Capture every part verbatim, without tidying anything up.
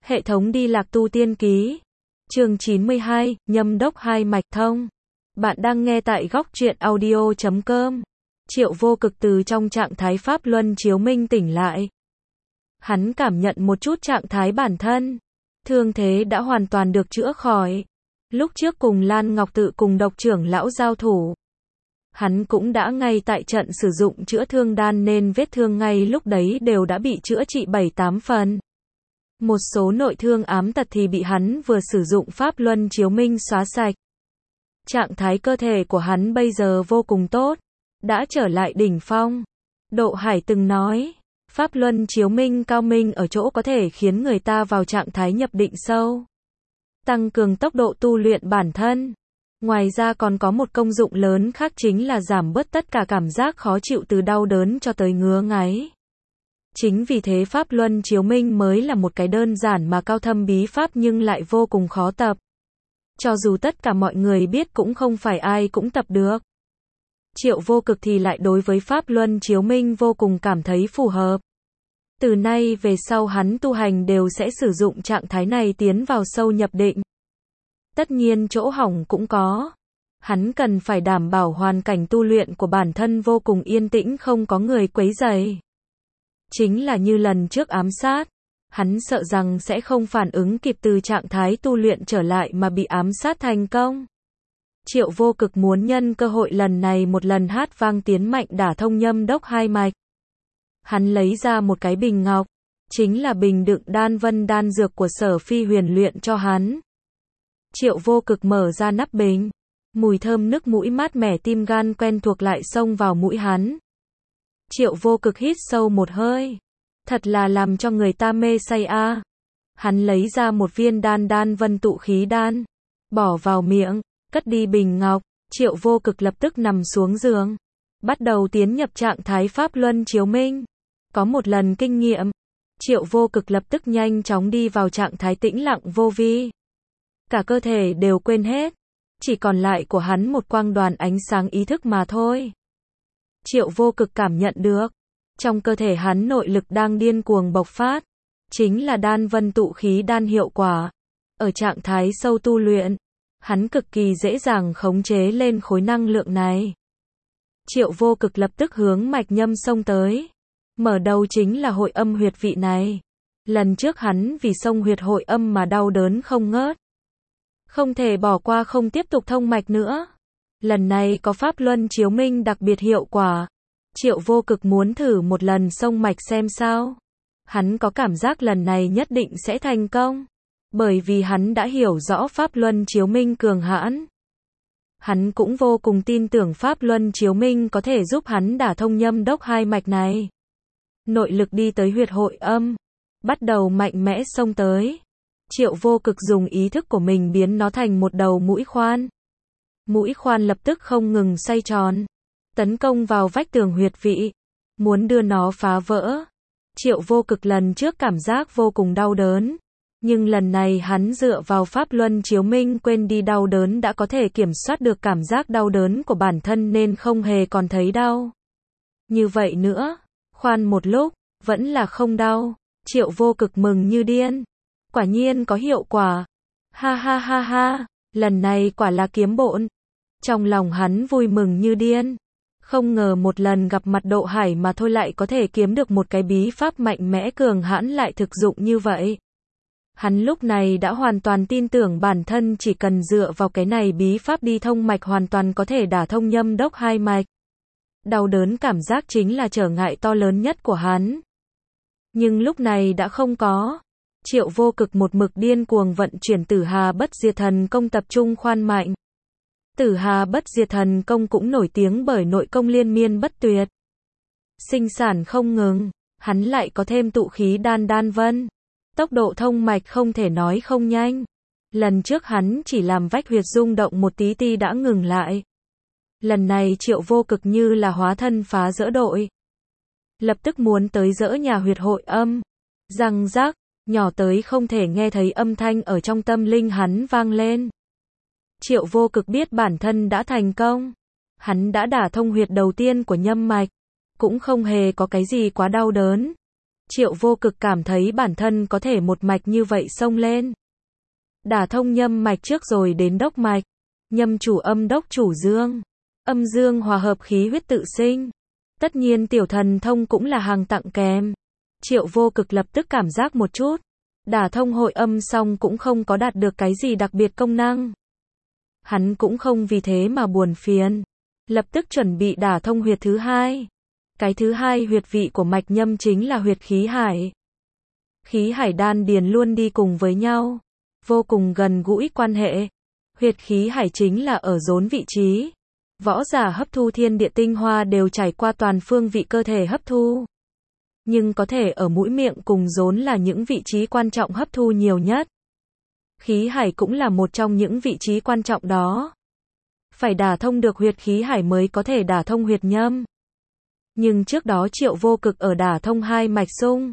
Hệ thống đi lạc tu tiên ký. Chương chín mươi hai, nhâm đốc hai mạch thông. Bạn đang nghe tại góc truyện audio chấm com. Triệu Vô Cực từ trong trạng thái pháp luân chiếu minh tỉnh lại. Hắn cảm nhận một chút trạng thái bản thân. Thương thế đã hoàn toàn được chữa khỏi. Lúc trước cùng Lan Ngọc Tự cùng độc trưởng lão giao thủ. Hắn cũng đã ngay tại trận sử dụng chữa thương đan nên vết thương ngay lúc đấy đều đã bị chữa trị bảy tám phần. Một số nội thương ám tật thì bị hắn vừa sử dụng pháp luân chiếu minh xóa sạch. Trạng thái cơ thể của hắn bây giờ vô cùng tốt, đã trở lại đỉnh phong. Độ Hải từng nói, pháp luân chiếu minh cao minh ở chỗ có thể khiến người ta vào trạng thái nhập định sâu, tăng cường tốc độ tu luyện bản thân. Ngoài ra còn có một công dụng lớn khác chính là giảm bớt tất cả cảm giác khó chịu từ đau đớn cho tới ngứa ngáy. Chính vì thế pháp luân chiếu minh mới là một cái đơn giản mà cao thâm bí pháp nhưng lại vô cùng khó tập. Cho dù tất cả mọi người biết cũng không phải ai cũng tập được. Triệu Vô Cực thì lại đối với pháp luân chiếu minh vô cùng cảm thấy phù hợp. Từ nay về sau hắn tu hành đều sẽ sử dụng trạng thái này tiến vào sâu nhập định. Tất nhiên chỗ hỏng cũng có. Hắn cần phải đảm bảo hoàn cảnh tu luyện của bản thân vô cùng yên tĩnh, không có người quấy rầy. Chính là như lần trước ám sát, hắn sợ rằng sẽ không phản ứng kịp từ trạng thái tu luyện trở lại mà bị ám sát thành công. Triệu Vô Cực muốn nhân cơ hội lần này một lần hát vang tiến mạnh đả thông nhâm đốc hai mạch. Hắn lấy ra một cái bình ngọc, chính là bình đựng đan vân đan dược của Sở Phi Huyền luyện cho hắn. Triệu Vô Cực mở ra nắp bình, mùi thơm nước mũi mát mẻ tim gan quen thuộc lại xông vào mũi hắn. Triệu Vô Cực hít sâu một hơi, thật là làm cho người ta mê say a. À. Hắn lấy ra một viên đan đan vân tụ khí đan, bỏ vào miệng, cất đi bình ngọc. Triệu Vô Cực lập tức nằm xuống giường, bắt đầu tiến nhập trạng thái pháp luân chiếu minh. Có một lần kinh nghiệm, Triệu Vô Cực lập tức nhanh chóng đi vào trạng thái tĩnh lặng vô vi. Cả cơ thể đều quên hết, chỉ còn lại của hắn một quang đoàn ánh sáng ý thức mà thôi. Triệu Vô Cực cảm nhận được, trong cơ thể hắn nội lực đang điên cuồng bộc phát, chính là đan vân tụ khí đan hiệu quả. Ở trạng thái sâu tu luyện, hắn cực kỳ dễ dàng khống chế lên khối năng lượng này. Triệu Vô Cực lập tức hướng mạch nhâm xông tới. Mở đầu chính là hội âm huyệt vị này. Lần trước hắn vì xông huyệt hội âm mà đau đớn không ngớt. Không thể bỏ qua không tiếp tục thông mạch nữa. Lần này có pháp luân chiếu minh đặc biệt hiệu quả. Triệu Vô Cực muốn thử một lần xông mạch xem sao. Hắn có cảm giác lần này nhất định sẽ thành công. Bởi vì hắn đã hiểu rõ pháp luân chiếu minh cường hãn. Hắn cũng vô cùng tin tưởng pháp luân chiếu minh có thể giúp hắn đả thông nhâm đốc hai mạch này. Nội lực đi tới huyệt hội âm, bắt đầu mạnh mẽ xông tới. Triệu Vô Cực dùng ý thức của mình biến nó thành một đầu mũi khoan. Mũi khoan lập tức không ngừng xoay tròn, tấn công vào vách tường huyệt vị, muốn đưa nó phá vỡ. Triệu Vô Cực lần trước cảm giác vô cùng đau đớn, nhưng lần này hắn dựa vào pháp luân chiếu minh quên đi đau đớn, đã có thể kiểm soát được cảm giác đau đớn của bản thân nên không hề còn thấy đau. Như vậy nữa, khoan một lúc, vẫn là không đau. Triệu Vô Cực mừng như điên. Quả nhiên có hiệu quả. Ha ha ha ha, lần này quả là kiếm bộn. Trong lòng hắn vui mừng như điên. Không ngờ một lần gặp mặt Độ Hải mà thôi lại có thể kiếm được một cái bí pháp mạnh mẽ cường hãn lại thực dụng như vậy. Hắn lúc này đã hoàn toàn tin tưởng bản thân chỉ cần dựa vào cái này bí pháp đi thông mạch hoàn toàn có thể đả thông nhâm đốc hai mạch. Đau đớn cảm giác chính là trở ngại to lớn nhất của hắn. Nhưng lúc này đã không có. Triệu Vô Cực một mực điên cuồng vận chuyển Tử Hà Bất Diệt Thần Công tập trung khoan mạnh. Tử Hà Bất Diệt Thần Công cũng nổi tiếng bởi nội công liên miên bất tuyệt. Sinh sản không ngừng, hắn lại có thêm tụ khí đan đan vân. Tốc độ thông mạch không thể nói không nhanh. Lần trước hắn chỉ làm vách huyệt rung động một tí ti đã ngừng lại. Lần này Triệu Vô Cực như là hóa thân phá dỡ đội. Lập tức muốn tới dỡ nhà huyệt hội âm. Răng rác, nhỏ tới không thể nghe thấy âm thanh ở trong tâm linh hắn vang lên. Triệu Vô Cực biết bản thân đã thành công. Hắn đã đả thông huyệt đầu tiên của nhâm mạch. Cũng không hề có cái gì quá đau đớn. Triệu Vô Cực cảm thấy bản thân có thể một mạch như vậy xông lên. Đả thông nhâm mạch trước rồi đến đốc mạch. Nhâm chủ âm đốc chủ dương. Âm dương hòa hợp khí huyết tự sinh. Tất nhiên tiểu thần thông cũng là hàng tặng kèm. Triệu Vô Cực lập tức cảm giác một chút. Đả thông hội âm xong cũng không có đạt được cái gì đặc biệt công năng. Hắn cũng không vì thế mà buồn phiền. Lập tức chuẩn bị đả thông huyệt thứ hai. Cái thứ hai huyệt vị của mạch nhâm chính là huyệt khí hải. Khí hải đan điền luôn đi cùng với nhau. Vô cùng gần gũi quan hệ. Huyệt khí hải chính là ở rốn vị trí. Võ giả hấp thu thiên địa tinh hoa đều trải qua toàn phương vị cơ thể hấp thu. Nhưng có thể ở mũi miệng cùng rốn là những vị trí quan trọng hấp thu nhiều nhất. Khí hải cũng là một trong những vị trí quan trọng đó. Phải đả thông được huyệt khí hải mới có thể đả thông huyệt nhâm. Nhưng trước đó Triệu Vô Cực ở đả thông hai mạch xung.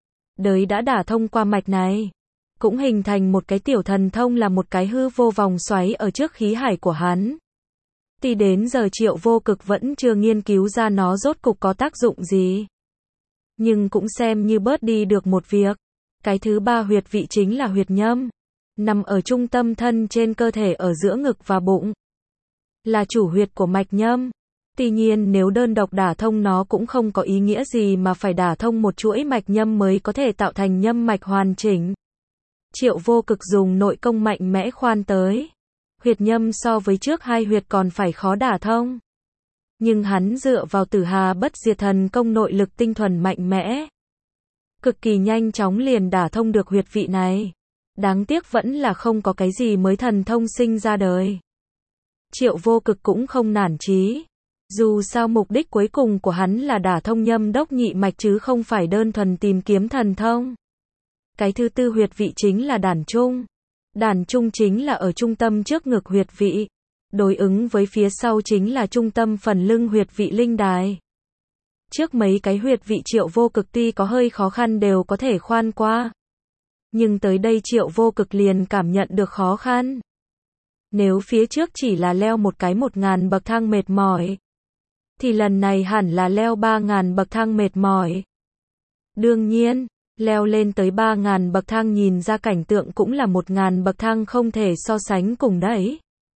Đới đã đả thông qua mạch này. Cũng hình thành một cái tiểu thần thông là một cái hư vô vòng xoáy ở trước khí hải của hắn. Thì đến giờ Triệu Vô Cực vẫn chưa nghiên cứu ra nó rốt cục có tác dụng gì. Nhưng cũng xem như bớt đi được một việc. Cái thứ ba huyệt vị chính là huyệt nhâm. Nằm ở trung tâm thân trên cơ thể ở giữa ngực và bụng. Là chủ huyệt của mạch nhâm. Tuy nhiên nếu đơn độc đả thông nó cũng không có ý nghĩa gì mà phải đả thông một chuỗi mạch nhâm mới có thể tạo thành nhâm mạch hoàn chỉnh. Triệu Vô Cực dùng nội công mạnh mẽ khoan tới. Huyệt nhâm so với trước hai huyệt còn phải khó đả thông. Nhưng hắn dựa vào Tử Hà Bất Diệt Thần công nội lực tinh thuần mạnh mẽ. Cực kỳ nhanh chóng liền đả thông được huyệt vị này. Đáng tiếc vẫn là không có cái gì mới thần thông sinh ra đời. Triệu Vô Cực cũng không nản chí. Dù sao mục đích cuối cùng của hắn là đả thông nhâm đốc nhị mạch chứ không phải đơn thuần tìm kiếm thần thông. Cái thứ tư huyệt vị chính là đàn trung. Đàn trung chính là ở trung tâm trước ngực huyệt vị. Đối ứng với phía sau chính là trung tâm phần lưng huyệt vị linh đài. Trước mấy cái huyệt vị Triệu Vô Cực tuy có hơi khó khăn đều có thể khoan qua. Nhưng tới đây Triệu Vô Cực liền cảm nhận được khó khăn. Nếu phía trước chỉ là leo một cái một ngàn bậc thang mệt mỏi. Thì lần này hẳn là leo ba ngàn bậc thang mệt mỏi. Đương nhiên, leo lên tới ba ngàn bậc thang nhìn ra cảnh tượng cũng là một ngàn bậc thang không thể so sánh cùng đấy.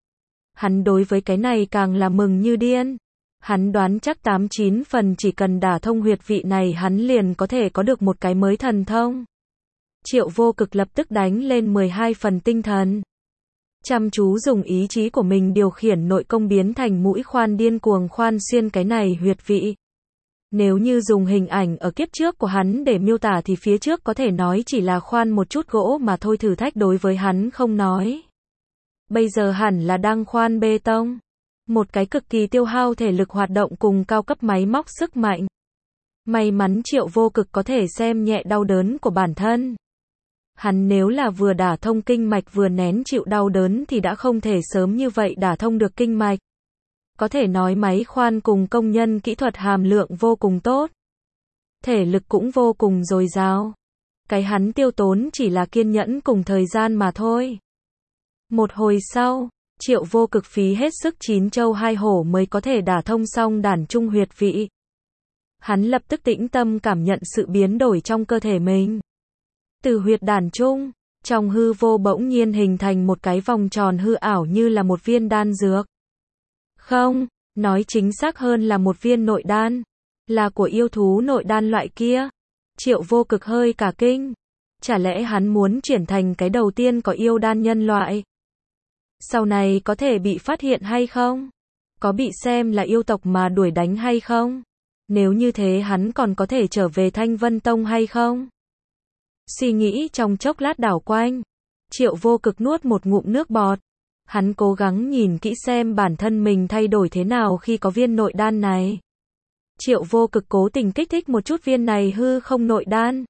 Hắn đối với cái này càng là mừng như điên. Hắn đoán chắc tám chín phần chỉ cần đả thông huyệt vị này hắn liền có thể có được một cái mới thần thông. Triệu Vô Cực lập tức đánh lên mười hai phần tinh thần. Chăm chú dùng ý chí của mình điều khiển nội công biến thành mũi khoan điên cuồng khoan xuyên cái này huyệt vị. Nếu như dùng hình ảnh ở kiếp trước của hắn để miêu tả thì phía trước có thể nói chỉ là khoan một chút gỗ mà thôi, thử thách đối với hắn không nói. Bây giờ hẳn là đang khoan bê tông. Một cái cực kỳ tiêu hao thể lực hoạt động cùng cao cấp máy móc sức mạnh. May mắn Triệu Vô Cực có thể xem nhẹ đau đớn của bản thân. Hắn nếu là vừa đả thông kinh mạch vừa nén chịu đau đớn thì đã không thể sớm như vậy đả thông được kinh mạch. Có thể nói máy khoan cùng công nhân kỹ thuật hàm lượng vô cùng tốt. Thể lực cũng vô cùng dồi dào. Cái hắn tiêu tốn chỉ là kiên nhẫn cùng thời gian mà thôi. Một hồi sau, Triệu Vô Cực phí hết sức chín châu hai hổ mới có thể đả thông xong đàn trung huyệt vị. Hắn lập tức tĩnh tâm cảm nhận sự biến đổi trong cơ thể mình. Từ huyệt đàn trung, trong hư vô bỗng nhiên hình thành một cái vòng tròn hư ảo như là một viên đan dược. Không, nói chính xác hơn là một viên nội đan. Là của yêu thú nội đan loại kia. Triệu Vô Cực hơi cả kinh. Chả lẽ hắn muốn chuyển thành cái đầu tiên có yêu đan nhân loại? Sau này có thể bị phát hiện hay không? Có bị xem là yêu tộc mà đuổi đánh hay không? Nếu như thế hắn còn có thể trở về Thanh Vân Tông hay không? Suy nghĩ trong chốc lát đảo quanh. Triệu Vô Cực nuốt một ngụm nước bọt. Hắn cố gắng nhìn kỹ xem bản thân mình thay đổi thế nào khi có viên nội đan này. Triệu Vô Cực cố tình kích thích một chút viên này hư không nội đan.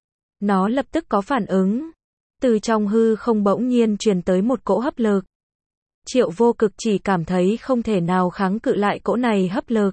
Nó lập tức có phản ứng. Từ trong hư không bỗng nhiên truyền tới một cỗ hấp lực. Triệu Vô Cực chỉ cảm thấy không thể nào kháng cự lại cỗ này hấp lực.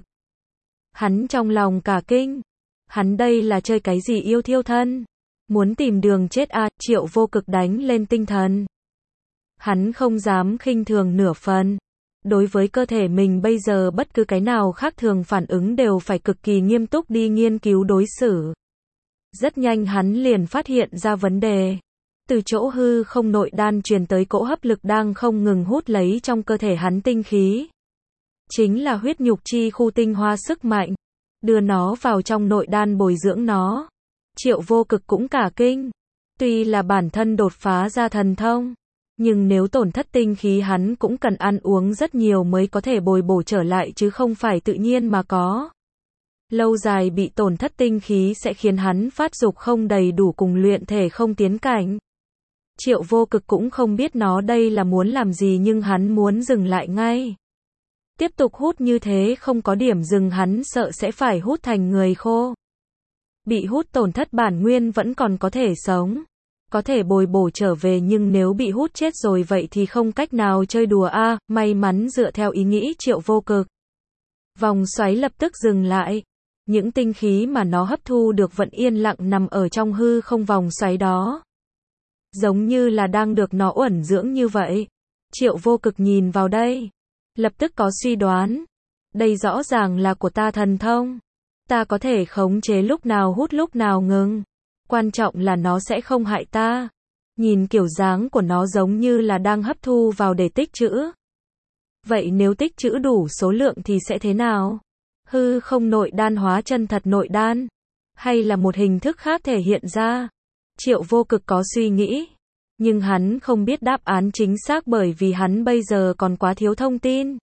Hắn trong lòng cả kinh. Hắn đây là chơi cái gì yêu thiêu thân? Muốn tìm đường chết à? Triệu Vô Cực đánh lên tinh thần. Hắn không dám khinh thường nửa phần. Đối với cơ thể mình bây giờ bất cứ cái nào khác thường phản ứng đều phải cực kỳ nghiêm túc đi nghiên cứu đối xử. Rất nhanh hắn liền phát hiện ra vấn đề. Từ chỗ hư không nội đan truyền tới cỗ hấp lực đang không ngừng hút lấy trong cơ thể hắn tinh khí. Chính là huyết nhục chi khu tinh hoa sức mạnh. Đưa nó vào trong nội đan bồi dưỡng nó. Triệu Vô Cực cũng cả kinh. Tuy là bản thân đột phá ra thần thông, nhưng nếu tổn thất tinh khí hắn cũng cần ăn uống rất nhiều mới có thể bồi bổ trở lại chứ không phải tự nhiên mà có. Lâu dài bị tổn thất tinh khí sẽ khiến hắn phát dục không đầy đủ cùng luyện thể không tiến cảnh. Triệu Vô Cực cũng không biết nó đây là muốn làm gì nhưng hắn muốn dừng lại ngay. Tiếp tục hút như thế không có điểm dừng hắn sợ sẽ phải hút thành người khô. Bị hút tổn thất bản nguyên vẫn còn có thể sống. Có thể bồi bổ trở về nhưng nếu bị hút chết rồi vậy thì không cách nào chơi đùa a. À, may mắn dựa theo ý nghĩ Triệu Vô Cực. Vòng xoáy lập tức dừng lại. Những tinh khí mà nó hấp thu được vẫn yên lặng nằm ở trong hư không vòng xoáy đó. Giống như là đang được nó uẩn dưỡng như vậy. Triệu Vô Cực nhìn vào đây. Lập tức có suy đoán. Đây rõ ràng là của ta thần thông. Ta có thể khống chế lúc nào hút lúc nào ngừng. Quan trọng là nó sẽ không hại ta. Nhìn kiểu dáng của nó giống như là đang hấp thu vào để tích trữ. Vậy nếu tích trữ đủ số lượng thì sẽ thế nào? Hư không nội đan hóa chân thật nội đan? Hay là một hình thức khác thể hiện ra? Triệu Vô Cực có suy nghĩ. Nhưng hắn không biết đáp án chính xác bởi vì hắn bây giờ còn quá thiếu thông tin.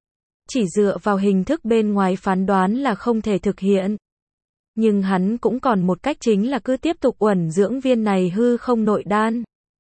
Chỉ dựa vào hình thức bên ngoài phán đoán là không thể thực hiện. Nhưng hắn cũng còn một cách chính là cứ tiếp tục uẩn dưỡng viên này hư không nội đan.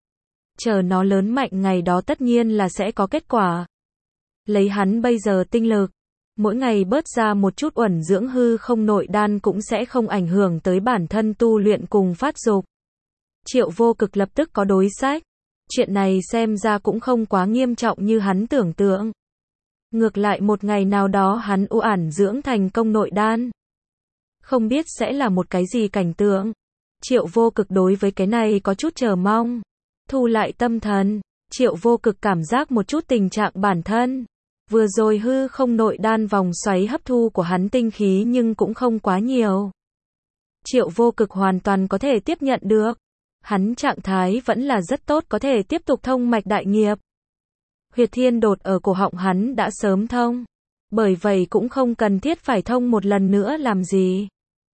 Chờ nó lớn mạnh ngày đó tất nhiên là sẽ có kết quả. Lấy hắn bây giờ tinh lực, mỗi ngày bớt ra một chút uẩn dưỡng hư không nội đan cũng sẽ không ảnh hưởng tới bản thân tu luyện cùng phát dục. Triệu Vô Cực lập tức có đối sách. Chuyện này xem ra cũng không quá nghiêm trọng như hắn tưởng tượng. Ngược lại một ngày nào đó hắn uẩn dưỡng thành công nội đan. Không biết sẽ là một cái gì cảnh tượng. Triệu Vô Cực đối với cái này có chút chờ mong. Thu lại tâm thần, Triệu Vô Cực cảm giác một chút tình trạng bản thân. Vừa rồi hư không nội đan vòng xoáy hấp thu của hắn tinh khí nhưng cũng không quá nhiều. Triệu Vô Cực hoàn toàn có thể tiếp nhận được. Hắn trạng thái vẫn là rất tốt có thể tiếp tục thông mạch đại nghiệp. Huyệt thiên đột ở cổ họng hắn đã sớm thông. Bởi vậy cũng không cần thiết phải thông một lần nữa làm gì.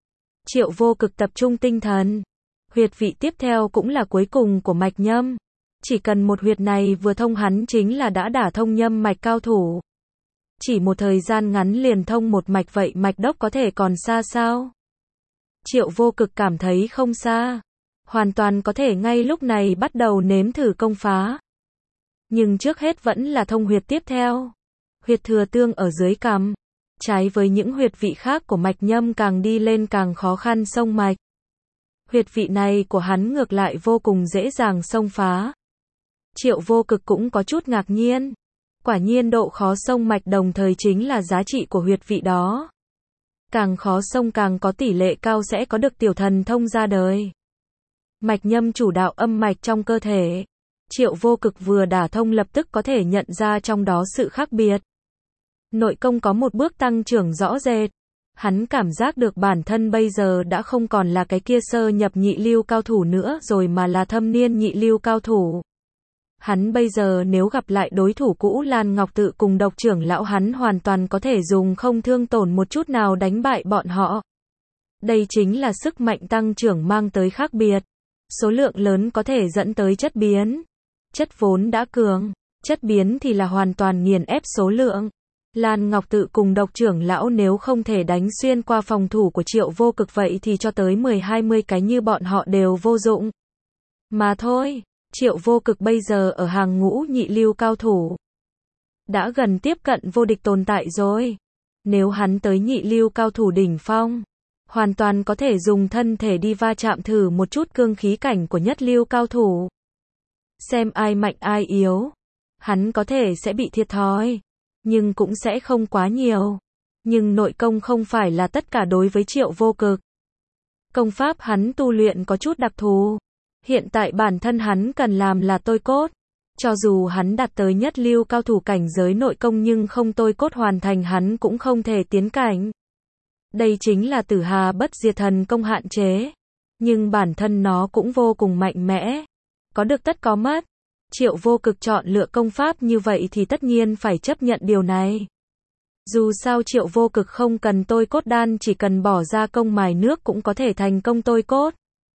Triệu Vô Cực tập trung tinh thần. Huyệt vị tiếp theo cũng là cuối cùng của mạch nhâm. Chỉ cần một huyệt này vừa thông hắn chính là đã đả thông nhâm mạch cao thủ. Chỉ một thời gian ngắn liền thông một mạch vậy mạch đốc có thể còn xa sao? Triệu Vô Cực cảm thấy không xa. Hoàn toàn có thể ngay lúc này bắt đầu nếm thử công phá. Nhưng trước hết vẫn là thông huyệt tiếp theo. Huyệt thừa tương ở dưới cằm. Trái với những huyệt vị khác của mạch nhâm càng đi lên càng khó khăn xông mạch. Huyệt vị này của hắn ngược lại vô cùng dễ dàng xông phá. Triệu Vô Cực cũng có chút ngạc nhiên. Quả nhiên độ khó xông mạch đồng thời chính là giá trị của huyệt vị đó. Càng khó xông càng có tỷ lệ cao sẽ có được tiểu thần thông ra đời. Mạch nhâm chủ đạo âm mạch trong cơ thể. Triệu Vô Cực vừa đả thông lập tức có thể nhận ra trong đó sự khác biệt. Nội công có một bước tăng trưởng rõ rệt. Hắn cảm giác được bản thân bây giờ đã không còn là cái kia sơ nhập nhị lưu cao thủ nữa rồi mà là thâm niên nhị lưu cao thủ. Hắn bây giờ nếu gặp lại đối thủ cũ Lan Ngọc Tự cùng Độc trưởng lão hắn hoàn toàn có thể dùng không thương tổn một chút nào đánh bại bọn họ. Đây chính là sức mạnh tăng trưởng mang tới khác biệt. Số lượng lớn có thể dẫn tới chất biến. Chất vốn đã cường, chất biến thì là hoàn toàn nghiền ép số lượng. Lan Ngọc Tự cùng Độc trưởng lão nếu không thể đánh xuyên qua phòng thủ của Triệu Vô Cực vậy thì cho tới mười hai mươi cái như bọn họ đều vô dụng. Mà thôi, Triệu Vô Cực bây giờ ở hàng ngũ nhị lưu cao thủ. Đã gần tiếp cận vô địch tồn tại rồi. Nếu hắn tới nhị lưu cao thủ đỉnh phong, hoàn toàn có thể dùng thân thể đi va chạm thử một chút cương khí cảnh của nhất lưu cao thủ. Xem ai mạnh ai yếu. Hắn có thể sẽ bị thiệt thòi. Nhưng cũng sẽ không quá nhiều. Nhưng nội công không phải là tất cả đối với Triệu Vô Cực. Công pháp hắn tu luyện có chút đặc thù. Hiện tại bản thân hắn cần làm là tôi cốt. Cho dù hắn đạt tới nhất lưu cao thủ cảnh giới nội công nhưng không tôi cốt hoàn thành hắn cũng không thể tiến cảnh. Đây chính là Tử Hà Bất Diệt thần công hạn chế. nhưng bản thân nó cũng vô cùng mạnh mẽ. Có được tất có mất. Triệu Vô Cực chọn lựa công pháp như vậy thì tất nhiên phải chấp nhận điều này. Dù sao Triệu Vô Cực không cần tôi cốt đan, chỉ cần bỏ ra công mài nước cũng có thể thành công tôi cốt.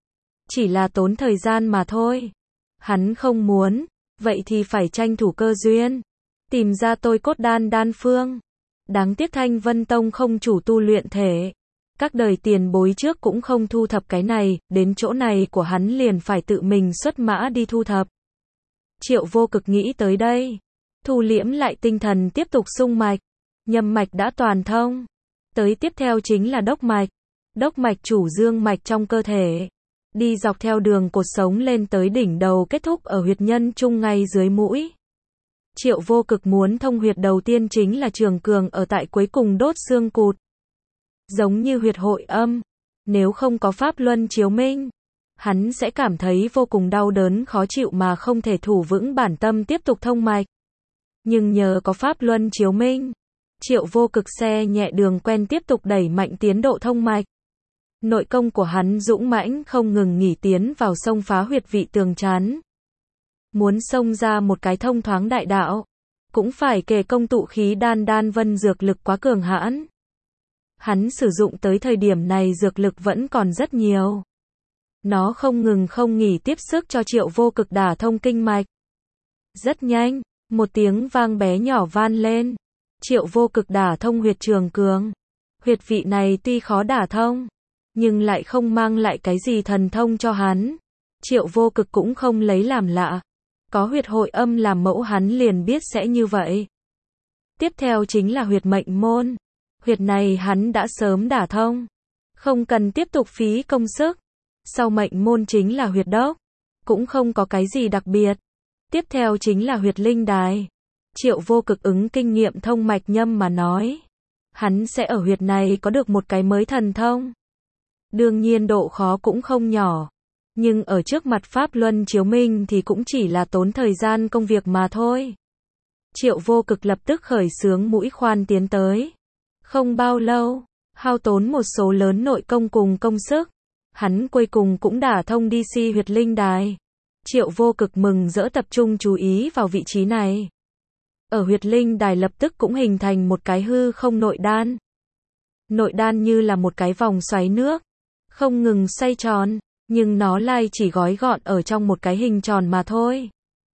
Chỉ là tốn thời gian mà thôi. Hắn không muốn, vậy thì phải tranh thủ cơ duyên, tìm ra tôi cốt đan đan phương. Đáng tiếc Thanh Vân Tông không chủ tu luyện thể. Các đời tiền bối trước cũng không thu thập cái này, đến chỗ này của hắn liền phải tự mình xuất mã đi thu thập. Triệu Vô Cực nghĩ tới đây, thu liễm lại tinh thần tiếp tục xung mạch. Nhâm mạch đã toàn thông. Tới tiếp theo chính là đốc mạch. Đốc mạch chủ dương mạch trong cơ thể. Đi dọc theo đường cột sống lên tới đỉnh đầu, kết thúc ở huyệt nhân trung ngay dưới mũi. Triệu Vô Cực muốn thông huyệt đầu tiên chính là trường cường ở tại cuối cùng đốt xương cụt. Giống như huyệt hội âm, nếu không có pháp luân chiếu minh, hắn sẽ cảm thấy vô cùng đau đớn khó chịu mà không thể thủ vững bản tâm tiếp tục thông mạch. Nhưng nhờ có pháp luân chiếu minh, Triệu Vô Cực xe nhẹ đường quen tiếp tục đẩy mạnh tiến độ thông mạch. Nội công của hắn dũng mãnh không ngừng nghỉ tiến vào xông phá huyệt vị tường chắn. Muốn xông ra một cái thông thoáng đại đạo, cũng phải kề công tụ khí đan đan vân dược lực quá cường hãn. Hắn sử dụng tới thời điểm này dược lực vẫn còn rất nhiều. Nó không ngừng không nghỉ tiếp sức cho Triệu Vô Cực đả thông kinh mạch. Rất nhanh, một tiếng vang bé nhỏ van lên. Triệu Vô Cực đả thông huyệt trường cường. Huyệt vị này tuy khó đả thông, nhưng lại không mang lại cái gì thần thông cho hắn. Triệu Vô Cực cũng không lấy làm lạ. Có huyệt hội âm làm mẫu hắn liền biết sẽ như vậy. Tiếp theo chính là huyệt mệnh môn. Huyệt này hắn đã sớm đả thông, không cần tiếp tục phí công sức. Sau mệnh môn chính là huyệt đốc, cũng không có cái gì đặc biệt. Tiếp theo chính là huyệt linh đài. Triệu Vô Cực ứng kinh nghiệm thông mạch nhâm mà nói, hắn sẽ ở huyệt này có được một cái mới thần thông. Đương nhiên độ khó cũng không nhỏ, nhưng ở trước mặt pháp luân chiếu minh thì cũng chỉ là tốn thời gian công việc mà thôi. Triệu Vô Cực lập tức khởi xướng mũi khoan tiến tới. Không bao lâu, hao tốn một số lớn nội công cùng công sức, hắn cuối cùng cũng đả thông đi si huyệt linh đài. Triệu Vô Cực mừng rỡ tập trung chú ý vào vị trí này. Ở huyệt linh đài lập tức cũng hình thành một cái hư không nội đan. Nội đan như là một cái vòng xoáy nước, không ngừng xoay tròn, nhưng nó lại chỉ gói gọn ở trong một cái hình tròn mà thôi.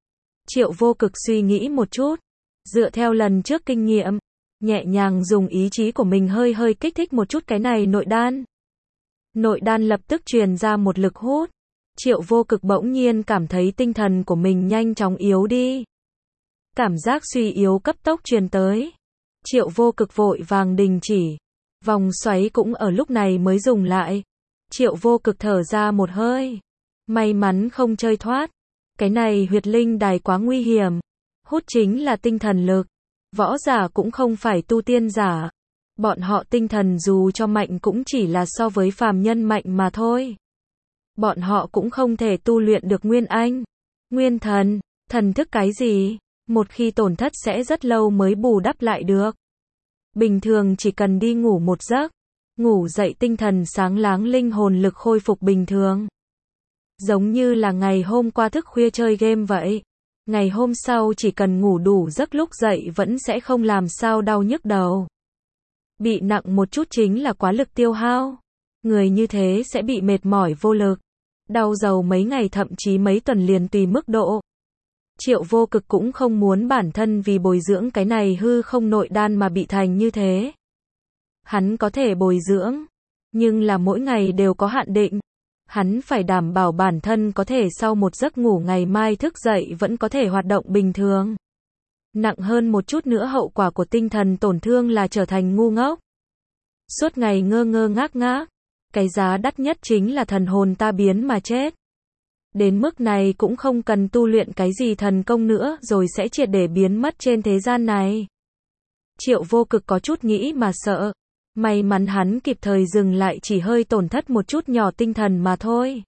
Triệu Vô Cực suy nghĩ một chút, dựa theo lần trước kinh nghiệm, nhẹ nhàng dùng ý chí của mình hơi hơi kích thích một chút cái này nội đan. Nội đan lập tức truyền ra một lực hút. Triệu Vô Cực bỗng nhiên cảm thấy tinh thần của mình nhanh chóng yếu đi. Cảm giác suy yếu cấp tốc truyền tới. Triệu Vô Cực vội vàng đình chỉ. Vòng xoáy cũng ở lúc này mới dùng lại. Triệu Vô Cực thở ra một hơi. May mắn không chơi thoát. Cái này huyệt linh đài quá nguy hiểm. Hút chính là tinh thần lực. Võ giả cũng không phải tu tiên giả. Bọn họ tinh thần dù cho mạnh cũng chỉ là so với phàm nhân mạnh mà thôi. Bọn họ cũng không thể tu luyện được nguyên anh, nguyên thần, thần thức cái gì. Một khi tổn thất sẽ rất lâu mới bù đắp lại được. Bình thường chỉ cần đi ngủ một giấc, ngủ dậy tinh thần sáng láng, linh hồn lực khôi phục bình thường. Giống như là ngày hôm qua thức khuya chơi game vậy. Ngày hôm sau chỉ cần ngủ đủ giấc lúc dậy vẫn sẽ không làm sao đau nhức đầu. Bị nặng một chút chính là quá lực tiêu hao. Người như thế sẽ bị mệt mỏi vô lực. Đau đầu mấy ngày thậm chí mấy tuần liền tùy mức độ. Triệu Vô Cực cũng không muốn bản thân vì bồi dưỡng cái này hư không nội đan mà bị thành như thế. Hắn có thể bồi dưỡng, nhưng là mỗi ngày đều có hạn định. Hắn phải đảm bảo bản thân có thể sau một giấc ngủ ngày mai thức dậy vẫn có thể hoạt động bình thường. Nặng hơn một chút nữa hậu quả của tinh thần tổn thương là trở thành ngu ngốc. Suốt ngày ngơ ngơ ngác ngác. Cái giá đắt nhất chính là thần hồn ta biến mà chết. Đến mức này cũng không cần tu luyện cái gì thần công nữa rồi sẽ triệt để biến mất trên thế gian này. Triệu Vô Cực có chút nghĩ mà sợ. May mắn hắn kịp thời dừng lại, chỉ hơi tổn thất một chút nhỏ tinh thần mà thôi.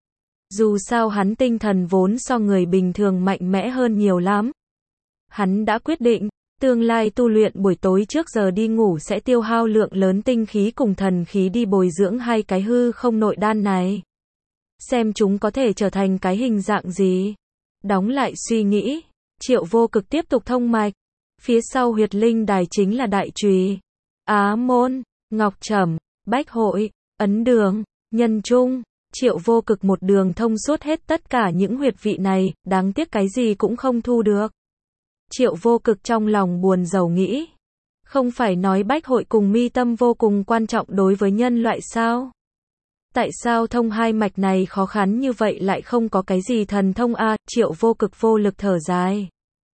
Dù sao hắn tinh thần vốn so người bình thường mạnh mẽ hơn nhiều lắm. Hắn đã quyết định, tương lai tu luyện buổi tối trước giờ đi ngủ sẽ tiêu hao lượng lớn tinh khí cùng thần khí đi bồi dưỡng hai cái hư không nội đan này. xem chúng có thể trở thành cái hình dạng gì. Đóng lại suy nghĩ, Triệu Vô Cực tiếp tục thông mạch. Phía sau huyệt linh đài chính là đại chùy, Á môn, ngọc trẩm, bách hội, ấn đường, nhân trung. Triệu Vô Cực một đường thông suốt hết tất cả những huyệt vị này, đáng tiếc cái gì cũng không thu được. Triệu Vô Cực trong lòng buồn rầu nghĩ. Không phải nói bách hội cùng mi tâm vô cùng quan trọng đối với nhân loại sao? Tại sao thông hai mạch này khó khăn như vậy lại không có cái gì thần thông a? Triệu Vô Cực vô lực thở dài.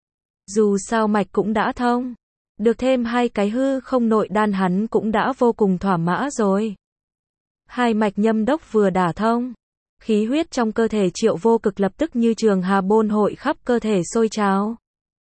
Dù sao mạch cũng đã thông. Được thêm hai cái hư không nội đan hắn cũng đã vô cùng thỏa mãn rồi. Hai mạch nhâm đốc vừa đả thông. Khí huyết trong cơ thể Triệu Vô Cực lập tức như trường hà bôn hội khắp cơ thể sôi trào.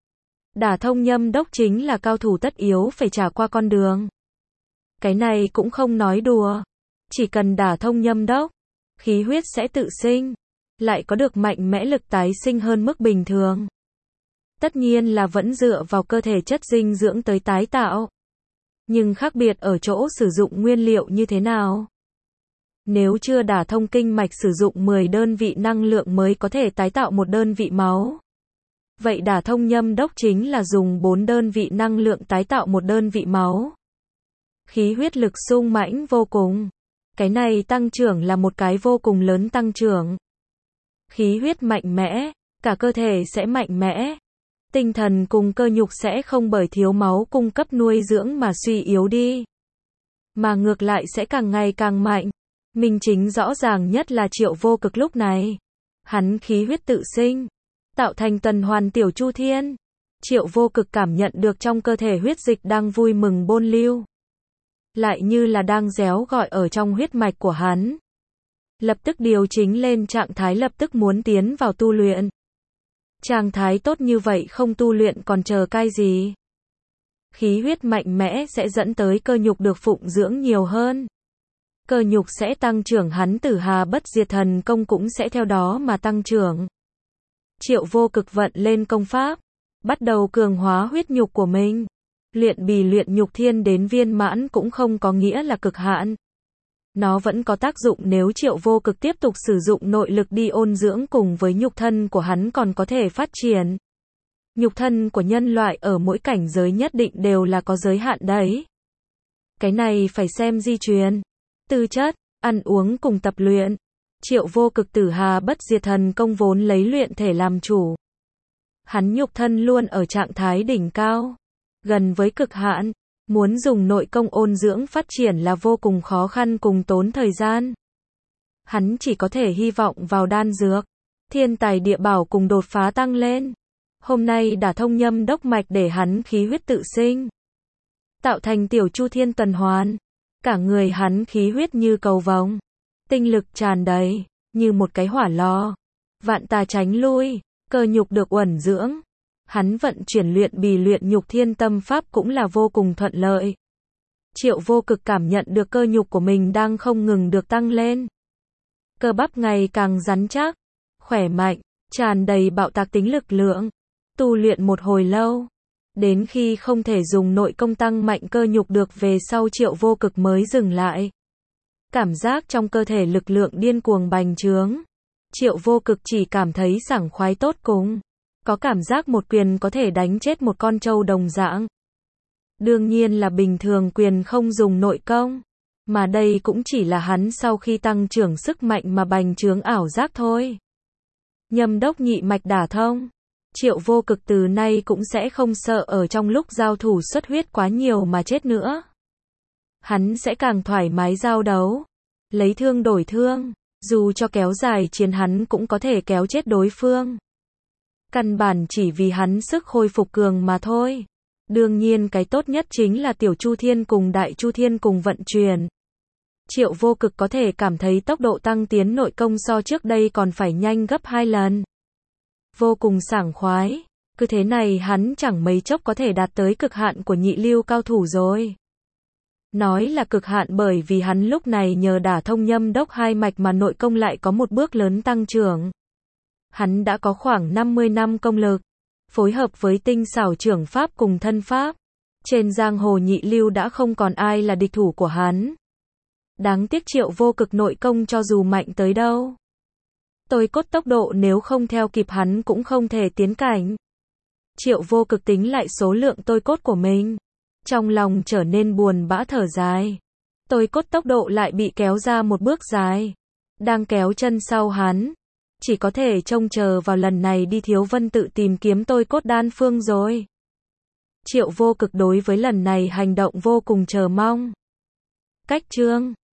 Đả thông nhâm đốc chính là cao thủ tất yếu phải trải qua con đường. Cái này cũng không nói đùa. Chỉ cần đả thông nhâm đốc, khí huyết sẽ tự sinh, lại có được mạnh mẽ lực tái sinh hơn mức bình thường. Tất nhiên là vẫn dựa vào cơ thể chất dinh dưỡng tới tái tạo. Nhưng khác biệt ở chỗ sử dụng nguyên liệu như thế nào. Nếu chưa đả thông kinh mạch sử dụng mười đơn vị năng lượng mới có thể tái tạo một đơn vị máu. Vậy đả thông nhâm đốc chính là dùng bốn đơn vị năng lượng tái tạo một đơn vị máu. Khí huyết lực sung mãnh vô cùng. Cái này tăng trưởng là một cái vô cùng lớn tăng trưởng. Khí huyết mạnh mẽ, cả cơ thể sẽ mạnh mẽ. Tinh thần cùng cơ nhục sẽ không bởi thiếu máu cung cấp nuôi dưỡng mà suy yếu đi. Mà ngược lại sẽ càng ngày càng mạnh. Minh chính rõ ràng nhất là Triệu Vô Cực lúc này. Hắn khí huyết tự sinh, tạo thành tuần hoàn tiểu chu thiên. Triệu Vô Cực cảm nhận được trong cơ thể huyết dịch đang vui mừng bôn lưu. Lại như là đang réo gọi ở trong huyết mạch của hắn. Lập tức điều chỉnh lên trạng thái lập tức muốn tiến vào tu luyện. Trạng thái tốt như vậy không tu luyện còn chờ cái gì? Khí huyết mạnh mẽ sẽ dẫn tới cơ nhục được phụng dưỡng nhiều hơn. Cơ nhục sẽ tăng trưởng, hắn Tử Hà Bất Diệt Thần Công cũng sẽ theo đó mà tăng trưởng. Triệu Vô Cực vận lên công pháp, bắt đầu cường hóa huyết nhục của mình. Luyện bì luyện nhục thiên đến viên mãn cũng không có nghĩa là cực hạn. Nó vẫn có tác dụng nếu Triệu Vô Cực tiếp tục sử dụng nội lực đi ôn dưỡng cùng với nhục thân của hắn còn có thể phát triển. Nhục thân của nhân loại ở mỗi cảnh giới nhất định đều là có giới hạn đấy. Cái này phải xem di truyền, tư chất, ăn uống cùng tập luyện. Triệu Vô Cực Tử Hà Bất Diệt Thần Công vốn lấy luyện thể làm chủ. Hắn nhục thân luôn ở trạng thái đỉnh cao, gần với cực hạn. Muốn dùng nội công ôn dưỡng phát triển là vô cùng khó khăn cùng tốn thời gian. Hắn chỉ có thể hy vọng vào đan dược, thiên tài địa bảo cùng đột phá tăng lên. Hôm nay đã thông nhâm đốc mạch để hắn khí huyết tự sinh, tạo thành tiểu chu thiên tuần hoàn. Cả người hắn khí huyết như cầu vồng, tinh lực tràn đầy, như một cái hỏa lò. Vạn tà tránh lui, cơ nhục được uẩn dưỡng. Hắn vận chuyển luyện bì luyện nhục thiên tâm pháp cũng là vô cùng thuận lợi. Triệu Vô Cực cảm nhận được cơ nhục của mình đang không ngừng được tăng lên. Cơ bắp ngày càng rắn chắc, khỏe mạnh, tràn đầy bạo tạc tính lực lượng. Tu luyện một hồi lâu, đến khi không thể dùng nội công tăng mạnh cơ nhục được về sau Triệu Vô Cực mới dừng lại. Cảm giác trong cơ thể lực lượng điên cuồng bành trướng. Triệu Vô Cực chỉ cảm thấy sảng khoái tốt cùng. Có cảm giác một quyền có thể đánh chết một con trâu đồng dạng. Đương nhiên là bình thường quyền không dùng nội công. Mà đây cũng chỉ là hắn sau khi tăng trưởng sức mạnh mà bành trướng ảo giác thôi. Nhâm đốc nhị mạch đả thông. Triệu Vô Cực từ nay cũng sẽ không sợ ở trong lúc giao thủ xuất huyết quá nhiều mà chết nữa. Hắn sẽ càng thoải mái giao đấu. Lấy thương đổi thương. Dù cho kéo dài chiến hắn cũng có thể kéo chết đối phương. Căn bản chỉ vì hắn sức khôi phục cường mà thôi. Đương nhiên cái tốt nhất chính là tiểu chu thiên cùng đại chu thiên cùng vận chuyển. Triệu Vô Cực có thể cảm thấy tốc độ tăng tiến nội công so trước đây còn phải nhanh gấp hai lần. Vô cùng sảng khoái. Cứ thế này hắn chẳng mấy chốc có thể đạt tới cực hạn của nhị lưu cao thủ rồi. Nói là cực hạn bởi vì hắn lúc này nhờ đả thông nhâm đốc hai mạch mà nội công lại có một bước lớn tăng trưởng. Hắn đã có khoảng năm mươi năm công lực, phối hợp với tinh xảo trưởng pháp cùng thân pháp. Trên giang hồ nhị lưu đã không còn ai là địch thủ của hắn. Đáng tiếc Triệu Vô Cực nội công cho dù mạnh tới đâu, Tôi cốt tốc độ nếu không theo kịp hắn cũng không thể tiến cảnh. Triệu Vô Cực tính lại số lượng tôi cốt của mình. Trong lòng trở nên buồn bã thở dài. Tôi cốt tốc độ lại bị kéo ra một bước dài. Đang kéo chân sau hắn. Chỉ có thể trông chờ vào lần này đi Thiếu Vân tự tìm kiếm tôi cốt đan phương rồi. Triệu Vô Cực đối với lần này hành động vô cùng chờ mong. Cách chương